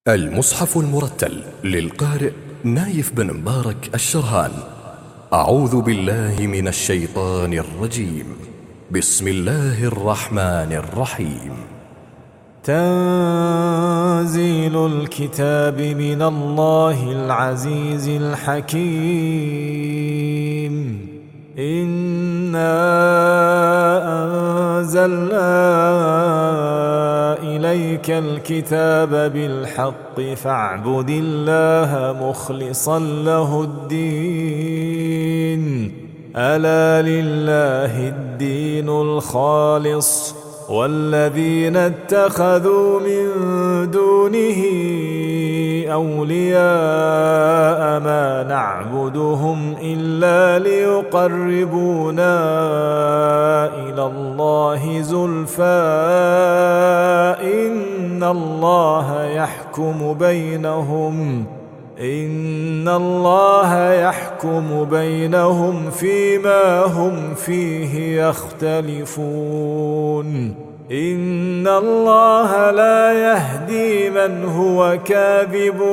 المصحف المرتل للقارئ نايف بن مبارك الشرهان. أعوذ بالله من الشيطان الرجيم. بسم الله الرحمن الرحيم. تنزيل الكتاب من الله العزيز الحكيم. إنا أنزلنا إليك الكتاب بالحق فاعبد الله مخلصا له الدين. ألا لله الدين الخالص والذين اتخذوا من دونه أولياء ما نعبدهم إلا ليقربونا إلى الله زلفى إن الله يحكم بينهم فيما هم فيه يختلفون. إن الله لا يهدي من هو كاذب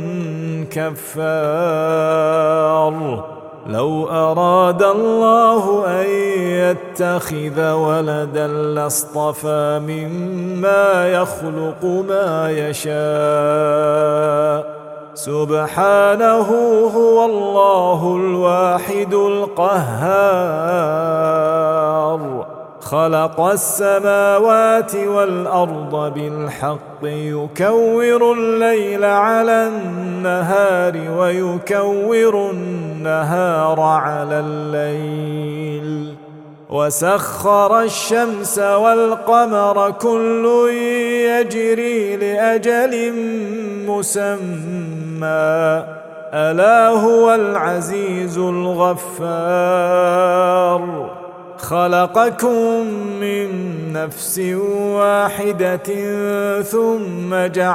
كفار. لو أراد الله أن يتخذ ولدا لاصطفى مما يخلق ما يشاء سبحانه هو الله الواحد القهار. خلق السماوات والأرض بالحق يكور الليل على النهار ويكور النهار على الليل وسخر الشمس والقمر كل يجري لأجل مسمى ألا هو العزيز الغفار. خلقكم من نفس واحدة ثم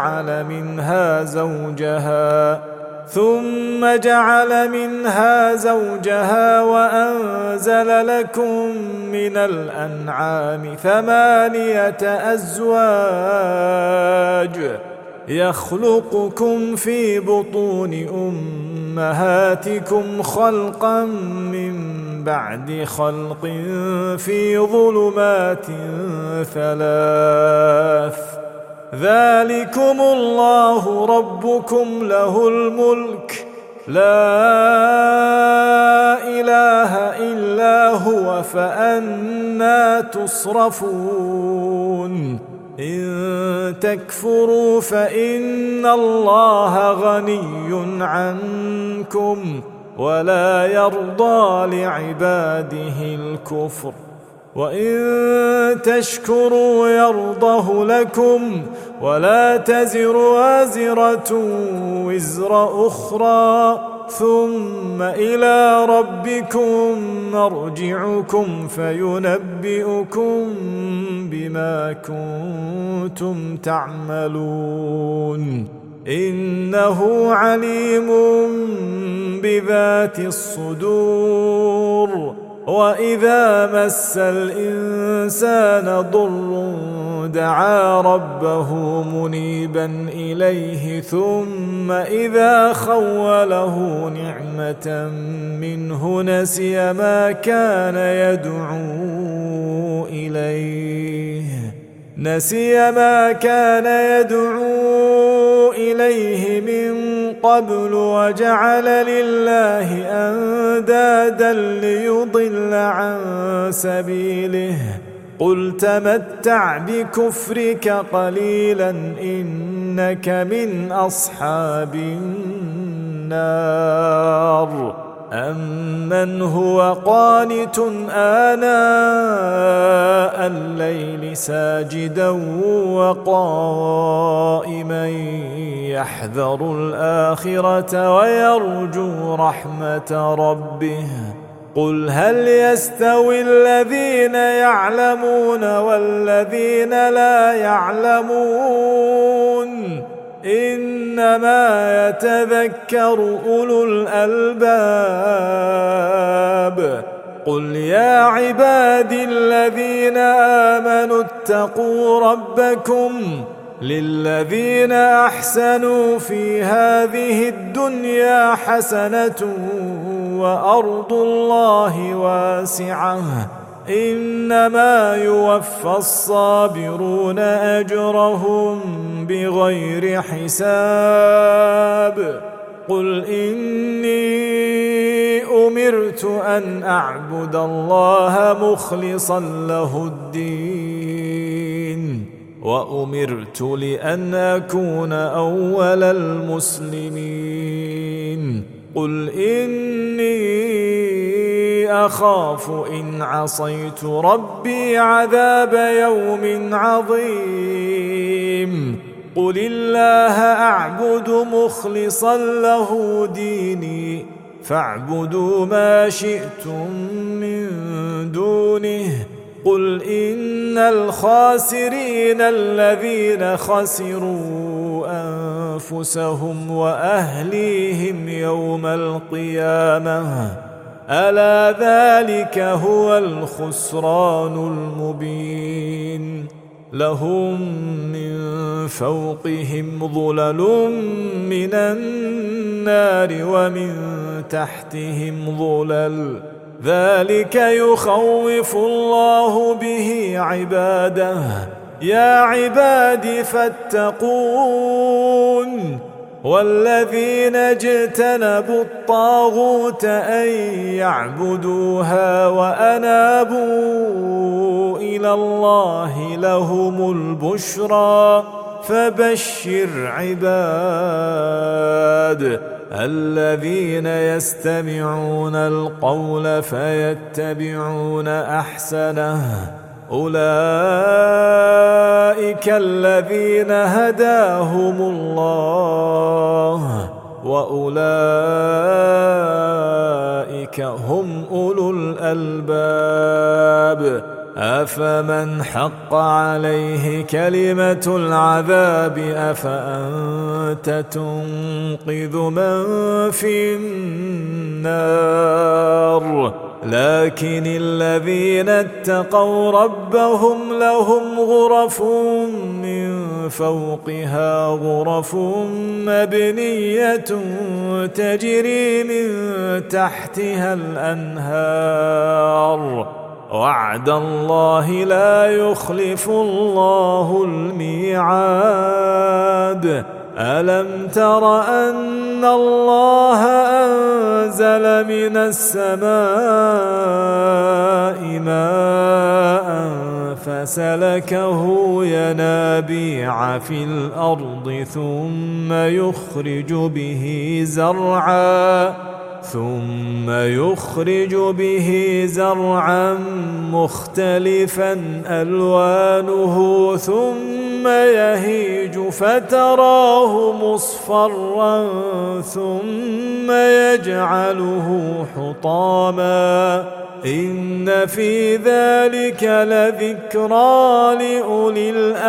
جعل منها زوجها وأنزل لكم من الأنعام 8 أزواج يخلقكم في بطون أمهاتكم خلقا من بعد خلق في ظلمات 3. ذلكم الله ربكم له الملك لا إله إلا هو فأنى تصرفون. إن تكفروا فإن الله غني عنكم ولا يرضى لعباده الكفر وإن تشكروا يرضه لكم ولا تزر وازرة وزر أخرى ثم إلى ربكم مرجعكم فينبئكم بما كنتم تعملون. إنه عليم بذات الصدور. وإذا مس الإنسان ضر دعا ربه منيبا إليه ثم إذا خوله نعمة منه نسي ما كان يدعو إليه من قبل وجعل لله أندادا ليضل عن سبيله. قل تمتع بكفرك قليلا إنك من أصحاب النار. أمن هو قانت آناء الليل ساجدا وقائما يحذر الآخرة ويرجو رحمة ربه. قل هل يستوي الذين يعلمون والذين لا يعلمون إنما يتذكر أولو الألباب. قل يا عبادي الذين آمنوا اتقوا ربكم للذين أحسنوا في هذه الدنيا حسنة وأرض الله واسعة إنما يوفى الصابرون أجرهم بغير حساب قل إني أمرت أن أعبد الله مخلصا له الدين وأمرت لأن أكون أول المسلمين قل إني أخاف إن عصيت ربي عذاب يوم عظيم قل الله أعبد مخلصا له ديني فاعبدوا ما شئتم من دونه قل إن الخاسرين الذين خسروا أنفسهم وأهليهم يوم القيامة ألا ذلك هو الخسران المبين لهم من فوقهم ظلل من النار ومن تحتهم ظلل ذلك يخوف الله به عباده يا عباد فاتقون والذين اجتنبوا الطاغوت أن يعبدوها وأنابوا إلى الله لهم البشرى فبشر عباد الذين يستمعون القول فيتبعون أحسنه أولئك الذين هداهم الله وأولئك هم أولو الألباب أفمن حق عليه كلمة العذاب أفأنت تنقذ من في النار لكن الذين اتقوا ربهم لهم غرف من فوقها غرف مبنية تجري من تحتها الأنهار وعد الله لا يخلف الله الميعاد ألم تر أن الله أنزل من السماء ماء فسلكه ينابيع في الأرض ثم يخرج به زرعا مختلفا ألوانه ثم يهيج فتراه مصفرا ثم يجعله حطاما إن في ذلك لذكرى لأولي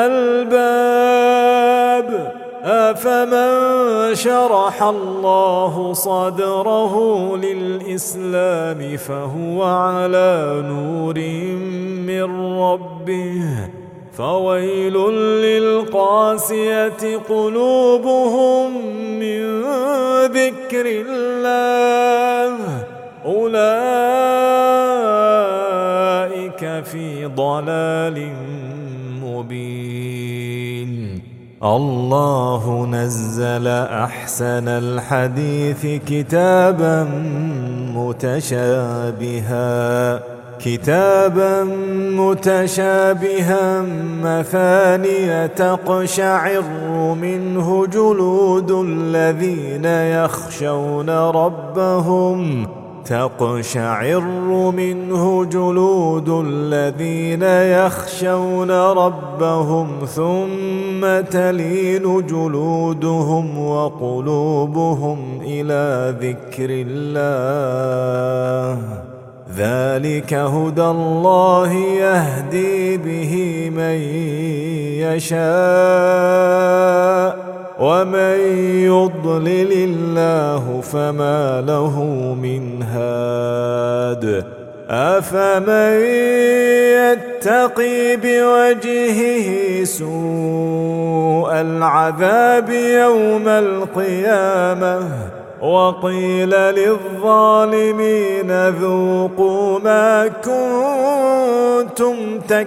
الألباب أفمن شرح الله صدره للإسلام فهو على نور من ربه فويل للقاسية قلوبهم من ذكر الله أولئك في ضلال مبين الله نزل أحسن الحديث كتابا متشابها مثانية تقشعر منه جلود الذين يخشون ربهم ثم تلين جلودهم وقلوبهم إلى ذكر الله ذلك هدى الله يهدي به من يشاء ومن يضلل الله فما له من هاد أفمن يتقي بوجهه سوء العذاب يوم القيامة وقيل للظالمين ذوقوا ما كنتم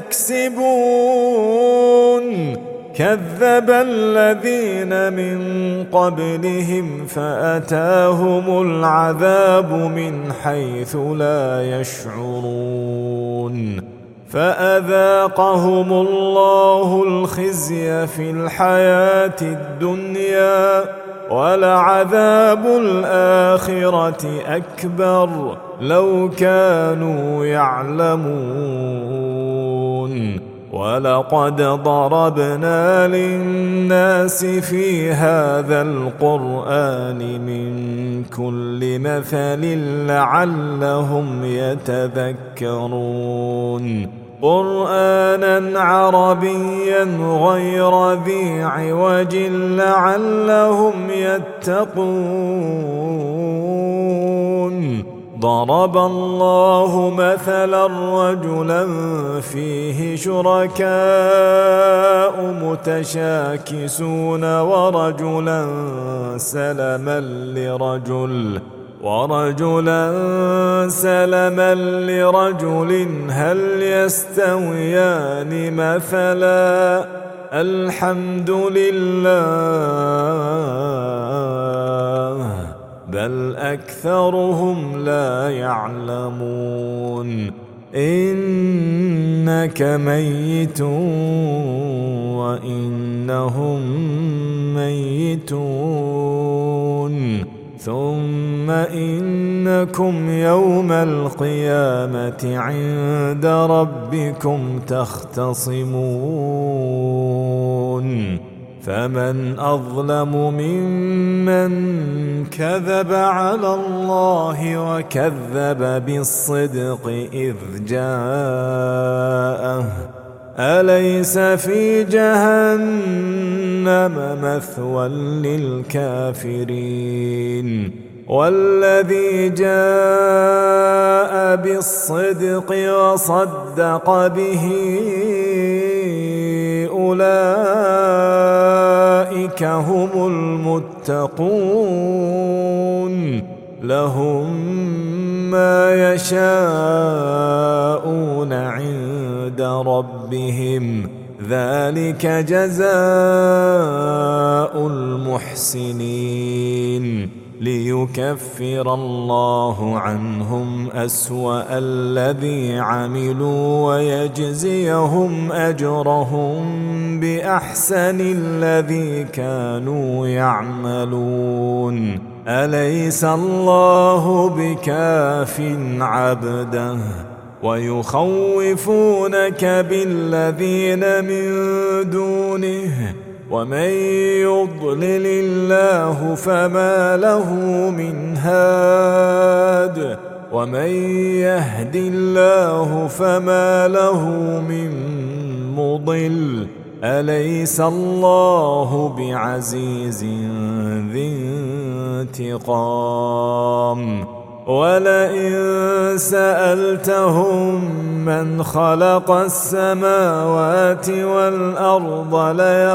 تكسبون كذب الذين من قبلهم فأتاهم العذاب من حيث لا يشعرون فأذاقهم الله الخزي في الحياة الدنيا ولعذاب الآخرة أكبر لو كانوا يعلمون ولقد ضربنا للناس في هذا القرآن من كل مثل لعلهم يتذكرون قرآنا عربيا غير ذي عوج لعلهم يتقون ضرب الله مثلا رجلا فيه شركاء متشاكسون ورجلا سلما لرجل هل يستويان مثلا الحمد لله بل أكثرهم لا يعلمون إنك ميت وإنهم ميتون ثم إنكم يوم القيامة عند ربكم تختصمون فمن أظلم ممن كذب على الله وكذب بالصدق إذ جاءه أليس في جهنم مثوى للكافرين والذي جاء بالصدق وصدق به أولئك هم المتقون لهم ما يشاءون عند ربهم ذلك جزاء المحسنين ليكفر الله عنهم أسوأ الذي عملوا ويجزيهم أجرهم بأحسن الذي كانوا يعملون أليس الله بكاف عبده ويخوفونك بالذين من دونه ومن يضلل الله فما له من هاد ومن يهد الله فما له من مضل أليس الله بعزيز ذي انتقام ولئن سألتهم من خلق السماوات والأرض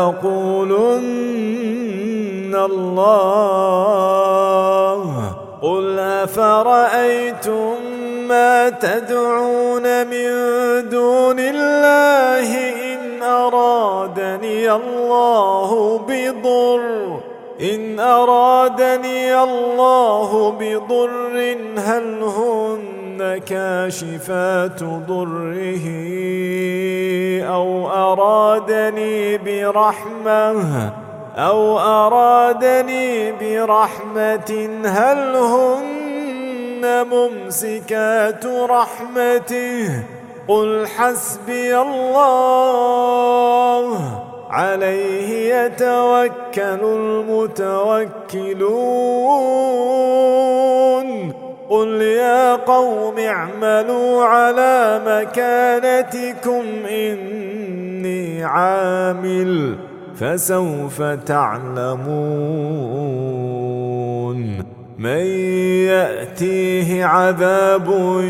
ليقولن الله قل أفرأيتم ما تدعون من دون الله إن أرادني الله بضر هل هن كاشفات ضره أو أرادني برحمة هل هن ممسكات رحمته قل حسبي الله عليه يتوكل المتوكلون قل يا قوم اعملوا على مكانتكم إني عامل فسوف تعلمون من يأتيه عذاب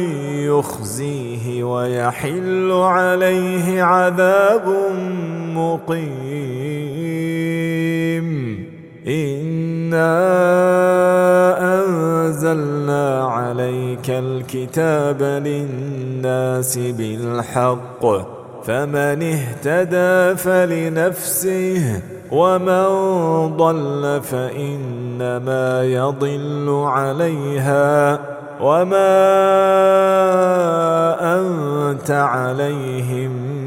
يخزيه ويحل عليه عذاب مقيم. إنا أنزلنا عليك الكتاب للناس بالحق، فمن اهتدى فلنفسه، ومن ضل فإنما يضل عليها، وما أنت عليهم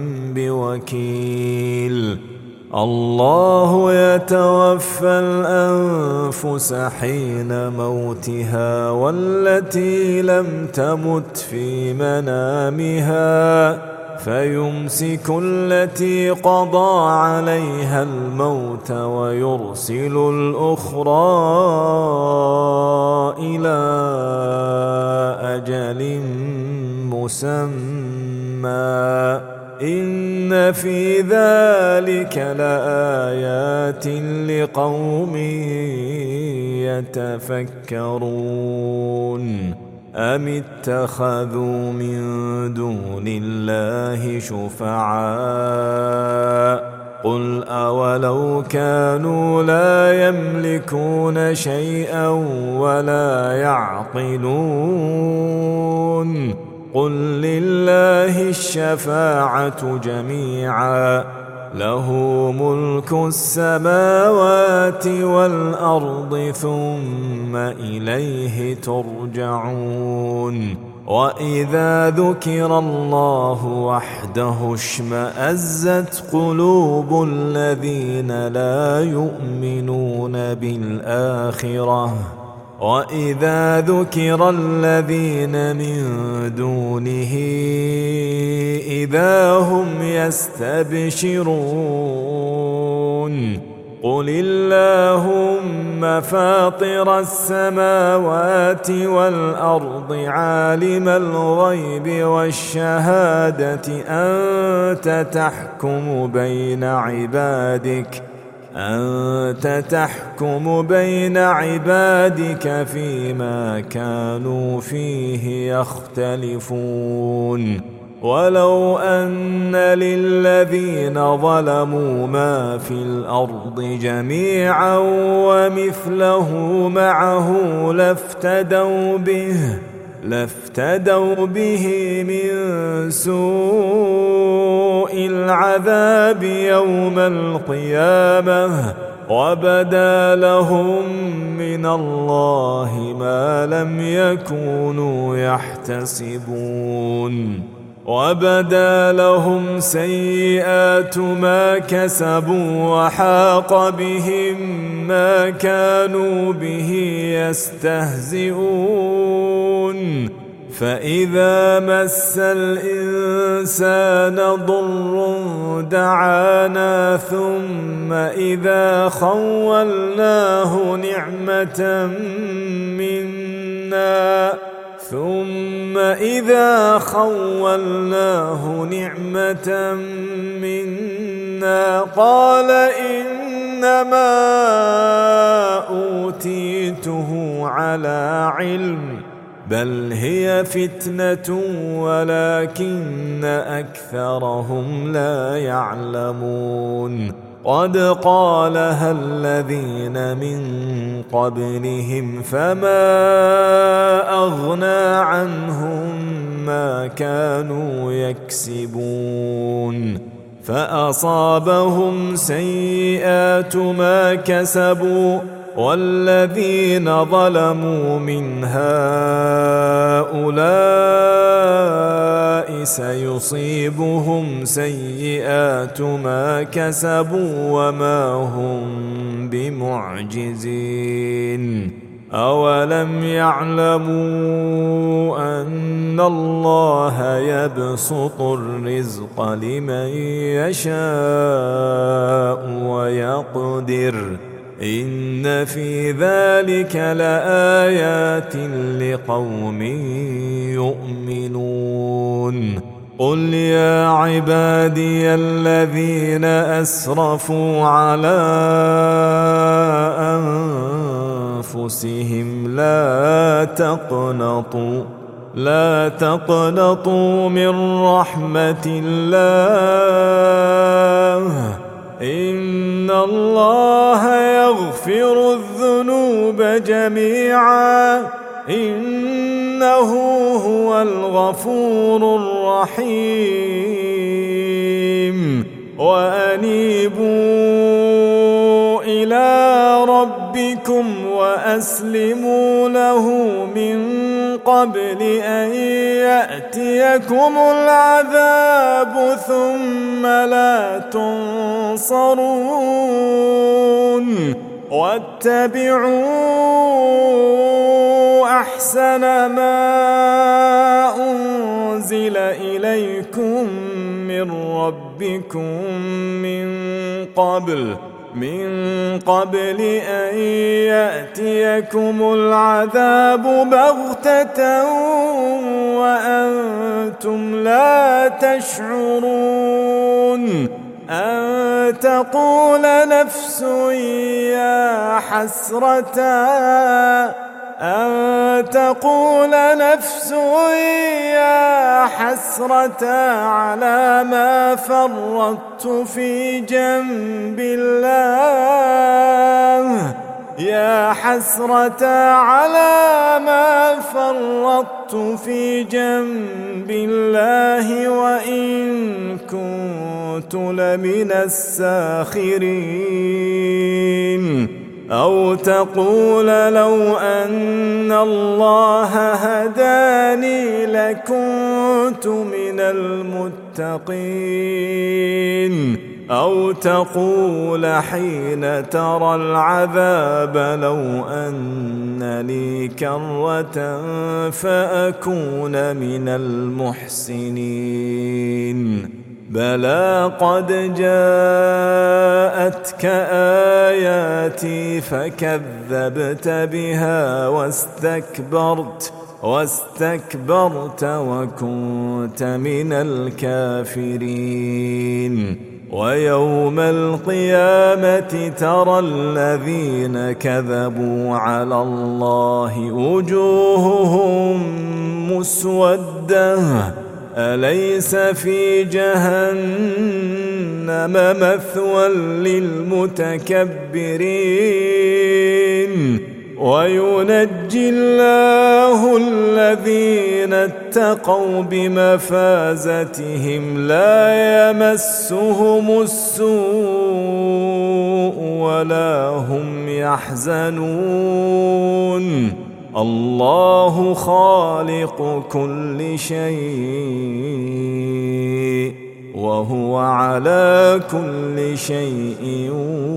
بوكيل. الله يتوفى الأنفس حين موتها والتي لم تمت في منامها، فيمسك التي قضى عليها الموت ويرسل الأخرى إلى أجل مسمى. إن في ذلك لآيات لقوم يتفكرون. أم اتخذوا من دون الله شفعاء، قل أولو كانوا لا يملكون شيئا ولا يعقلون. قل لله الشفاعة جميعا، له ملك السماوات والأرض ثم إليه ترجعون. وإذا ذكر الله وحده اشمأزت قلوب الذين لا يؤمنون بالآخرة، وإذا ذكر الذين من دونه إذا هم يستبشرون. قل اللهم فاطر السماوات والأرض عالم الغيب والشهادة أنت تحكم بين عبادك فيما كانوا فيه يختلفون. ولو أن للذين ظلموا ما في الأرض جميعا ومثله معه لافتدوا به من سوء العذاب يوم القيامة، وبدا لهم من الله ما لم يكونوا يحتسبون. وبدا لهم سيئات ما كسبوا وحاق بهم ما كانوا به يستهزئون. فإذا مس الإنسان ضر دعانا ثم إذا خولناه نعمة منا قال إنما أوتيته على علم، بل هي فتنة ولكن أكثرهم لا يعلمون. قد قالها الذين من قبلهم فما أغنى عنهم ما كانوا يكسبون، فأصابهم سيئات ما كسبوا، والذين ظلموا من هؤلاء سيصيبهم سيئات ما كسبوا وما هم بمعجزين. أولم يعلموا أن الله يبسط الرزق لمن يشاء ويقدر، إن في ذلك لآيات لقوم يؤمنون. قل يا عبادي الذين أسرفوا على أنفسهم لا لا تقنطوا من رحمة الله، إن الله يغفر الذنوب جميعا، إنه هو الغفور الرحيم. وأنيبوا إلى ربكم وأسلموا له من قبل أن يأتيكم العذاب ثم لا تنصرون. واتبعوا أحسن ما أنزل إليكم من ربكم من قبل أن يأتيكم العذاب بغتة وأنتم لا تشعرون، أن تقول نفس يا حسرة على ما فرطت في جنب الله، يا حسرة على ما فرطت في جنب الله وإن كنت لمن الساخرين. أو تقول لو أن الله هداني لكنت من المتقين. أو تقول حين ترى العذاب لو أن لي كرة فأكون من المحسنين. بلى قد جاءتك آياتي فكذبت بها واستكبرت وكنت من الكافرين. ويوم القيامة ترى الذين كذبوا على الله وجوههم مسودة، أليس في جهنم مثوى للمتكبرين. وينجي الله الذين اتقوا بمفازتهم لا يمسهم السوء ولا هم يحزنون. الله خالق كل شيء وهو على كل شيء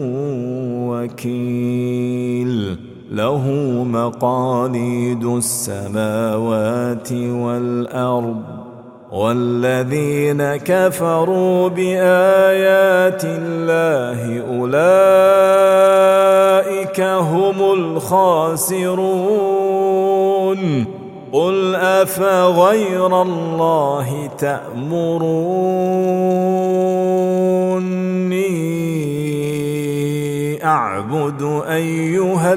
وكيل. له مقاليد السماوات والأرض، والذين كفروا بآيات الله أولئك هم الخاسرون. قل أفغير الله تأمروني أعبد أيها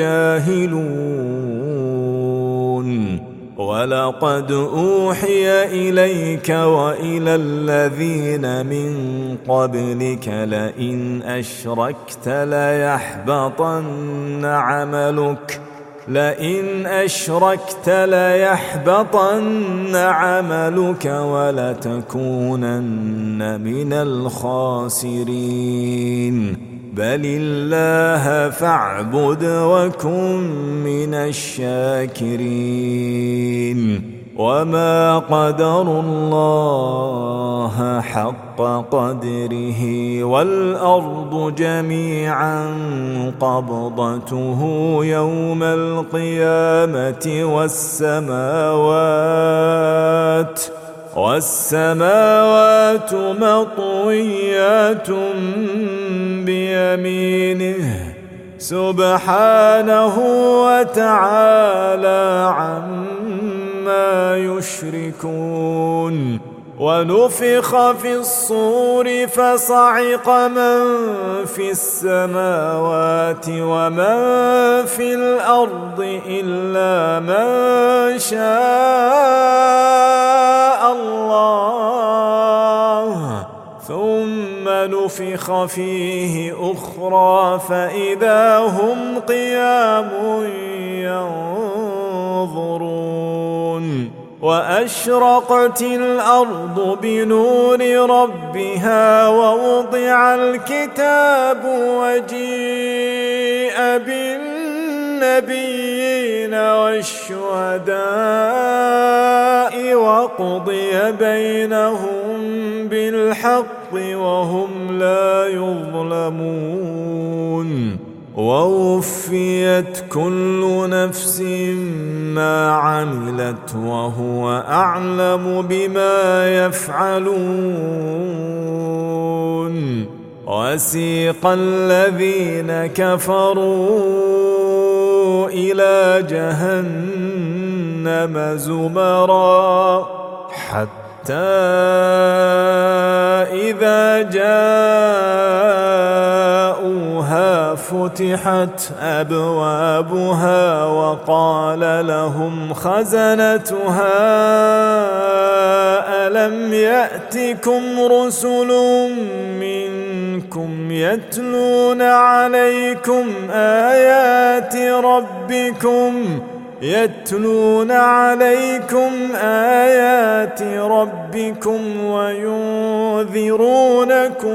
الجاهلون. ولقد أوحي إليك وإلى الذين من قبلك لئن أشركت ليحبطن عملك ولتكونن من الخاسرين. بل الله فاعبد وكن من الشاكرين. وما قدروا الله حق قدره والأرض جميعا قبضته يوم القيامة والسماوات مطويات بيمينه سبحانه وتعالى عما يشركون. ونفخ في الصور فصعق من في السماوات ومن في الأرض إلا من شاء الله ثم نفخ فيه أخرى فإذا هم قيام ينظرون وأشرقت الأرض بنور ربها ووضع الكتاب وجيء بالنبيين والشهداء وقضي بينهم بالحق وهم لا يظلمون ووفيت كل نفس ما عملت وهو أعلم بما يفعلون وسيق الذين كفروا إلى جهنم زمرا حتى إذا جاءوها فتحت أبوابها وقال لهم خزنتها ألم يأتكم رسل منكم يتلون عليكم آيات ربكم وينذرونكم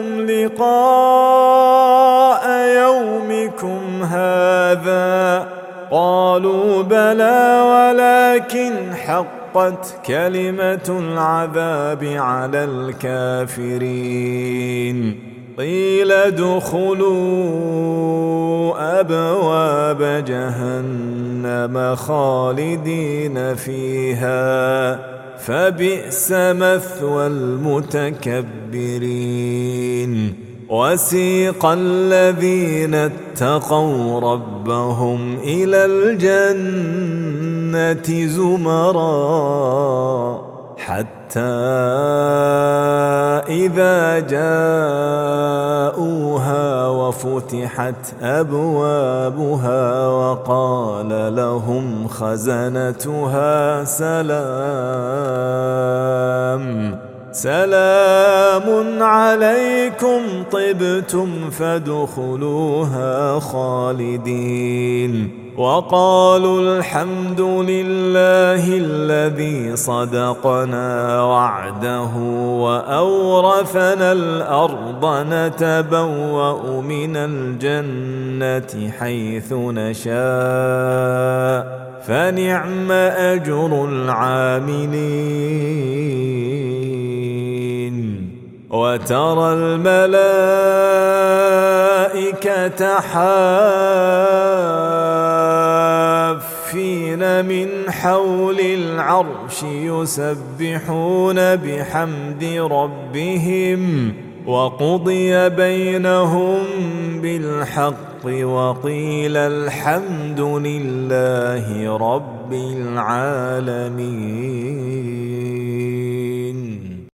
لقاء يومكم هذا قالوا بلى ولكن حقت كلمة العذاب على الكافرين قيل ادخلوا أبواب جهنم خالدين فيها فبئس مثوى المتكبرين وسيق الذين اتقوا ربهم إلى الجنة زمرا حتى إذا جاءوها وفتحت أبوابها وقال لهم خزنتها سلام عليكم طبتم فادخلوها خالدين وقالوا الحمد لله الذي صدقنا وعده وأورثنا الأرض نتبوأ من الجنة حيث نشاء فنعم أجر العاملين وترى الملائكة حافين من حول العرش يسبحون بحمد ربهم وقضي بينهم بالحق وقيل الحمد لله رب العالمين.